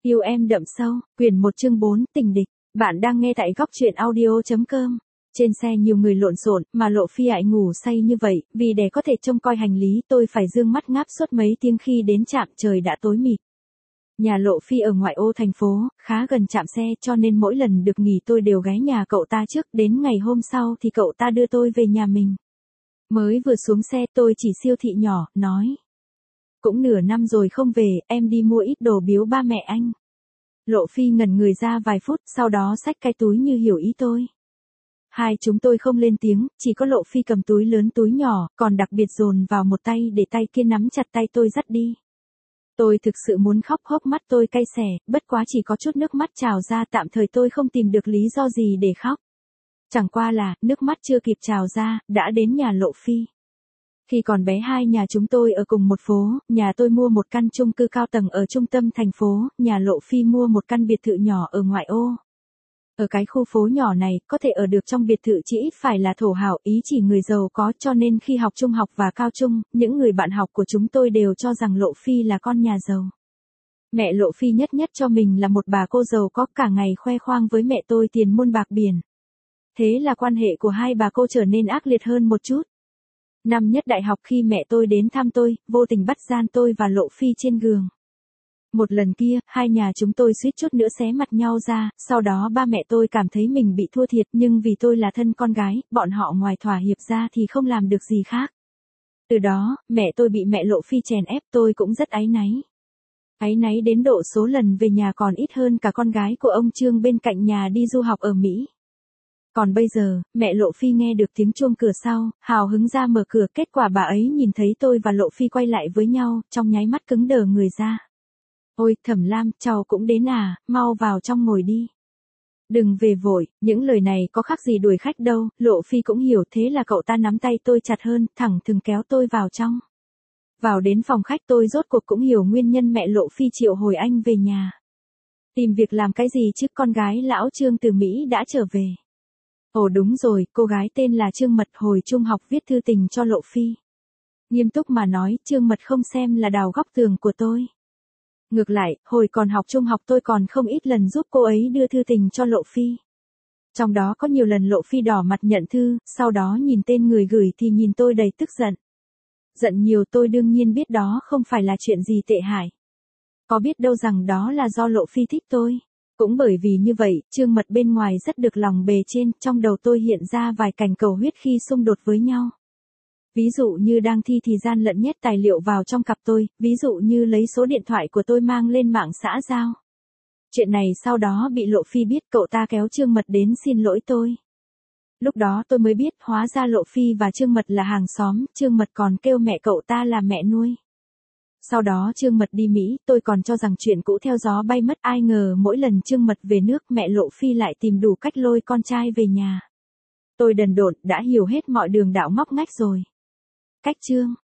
Yêu em đậm sâu, quyển 1 chương 4, tình địch. Bạn đang nghe tại góc truyện audio.com. Trên xe nhiều người lộn xộn, mà Lộ Phi ải ngủ say như vậy, vì để có thể trông coi hành lý tôi phải dương mắt ngáp suốt mấy tiếng khi đến trạm trời đã tối mịt. Nhà Lộ Phi ở ngoại ô thành phố, khá gần trạm xe cho nên mỗi lần được nghỉ tôi đều ghé nhà cậu ta trước, đến ngày hôm sau thì cậu ta đưa tôi về nhà mình. Mới vừa xuống xe tôi chỉ siêu thị nhỏ, nói. Cũng nửa năm rồi không về, em đi mua ít đồ biếu ba mẹ anh. Lộ Phi ngẩn người ra vài phút, sau đó xách cái túi như hiểu ý tôi. Hai chúng tôi không lên tiếng, chỉ có Lộ Phi cầm túi lớn túi nhỏ, còn đặc biệt dồn vào một tay để tay kia nắm chặt tay tôi dắt đi. Tôi thực sự muốn khóc, hốc mắt tôi cay xè, bất quá chỉ có chút nước mắt trào ra, tạm thời tôi không tìm được lý do gì để khóc. Chẳng qua là, nước mắt chưa kịp trào ra, đã đến nhà Lộ Phi. Khi còn bé hai nhà chúng tôi ở cùng một phố, nhà tôi mua một căn chung cư cao tầng ở trung tâm thành phố, nhà Lộ Phi mua một căn biệt thự nhỏ ở ngoại ô. Ở cái khu phố nhỏ này, có thể ở được trong biệt thự chỉ ít phải là thổ hào, ý chỉ người giàu có, cho nên khi học trung học và cao trung, những người bạn học của chúng tôi đều cho rằng Lộ Phi là con nhà giàu. Mẹ Lộ Phi nhất cho mình là một bà cô giàu có, cả ngày khoe khoang với mẹ tôi tiền muôn bạc biển. Thế là quan hệ của hai bà cô trở nên ác liệt hơn một chút. Năm nhất đại học khi mẹ tôi đến thăm tôi, vô tình bắt gian tôi và Lộ Phi trên giường. Một lần kia, hai nhà chúng tôi suýt chút nữa xé mặt nhau ra, sau đó ba mẹ tôi cảm thấy mình bị thua thiệt, nhưng vì tôi là thân con gái, bọn họ ngoài thỏa hiệp ra thì không làm được gì khác. Từ đó, mẹ tôi bị mẹ Lộ Phi chèn ép, tôi cũng rất áy náy. Áy náy đến độ số lần về nhà còn ít hơn cả con gái của ông Trương bên cạnh nhà đi du học ở Mỹ. Còn bây giờ, mẹ Lộ Phi nghe được tiếng chuông cửa sau, hào hứng ra mở cửa, kết quả bà ấy nhìn thấy tôi và Lộ Phi quay lại với nhau, trong nháy mắt cứng đờ người ra. Ôi, Thẩm Lam, cháu cũng đến à, mau vào trong ngồi đi. Đừng về vội, những lời này có khác gì đuổi khách đâu, Lộ Phi cũng hiểu, thế là cậu ta nắm tay tôi chặt hơn, thẳng thừng kéo tôi vào trong. Vào đến phòng khách tôi rốt cuộc cũng hiểu nguyên nhân mẹ Lộ Phi triệu hồi anh về nhà. Tìm việc làm cái gì chứ, con gái lão Trương từ Mỹ đã trở về. Ồ đúng rồi, cô gái tên là Trương Mật hồi trung học viết thư tình cho Lộ Phi. Nghiêm túc mà nói, Trương Mật không xem là đào góc tường của tôi. Ngược lại, hồi còn học trung học tôi còn không ít lần giúp cô ấy đưa thư tình cho Lộ Phi. Trong đó có nhiều lần Lộ Phi đỏ mặt nhận thư, sau đó nhìn tên người gửi thì nhìn tôi đầy tức giận. Giận nhiều, tôi đương nhiên biết đó không phải là chuyện gì tệ hại. Có biết đâu rằng đó là do Lộ Phi thích tôi. Cũng bởi vì như vậy, Trương Mật bên ngoài rất được lòng bề trên, trong đầu tôi hiện ra vài cảnh cầu huyết khi xung đột với nhau. Ví dụ như đang thi thì gian lận nhét tài liệu vào trong cặp tôi, ví dụ như lấy số điện thoại của tôi mang lên mạng xã giao. Chuyện này sau đó bị Lộ Phi biết, cậu ta kéo Trương Mật đến xin lỗi tôi. Lúc đó tôi mới biết, hóa ra Lộ Phi và Trương Mật là hàng xóm, Trương Mật còn kêu mẹ cậu ta là mẹ nuôi. Sau đó Trương Mật đi Mỹ, tôi còn cho rằng chuyện cũ theo gió bay mất, ai ngờ mỗi lần Trương Mật về nước mẹ Lộ Phi lại tìm đủ cách lôi con trai về nhà. Tôi đần độn, đã hiểu hết mọi đường đạo ngóc ngách rồi. Cách chương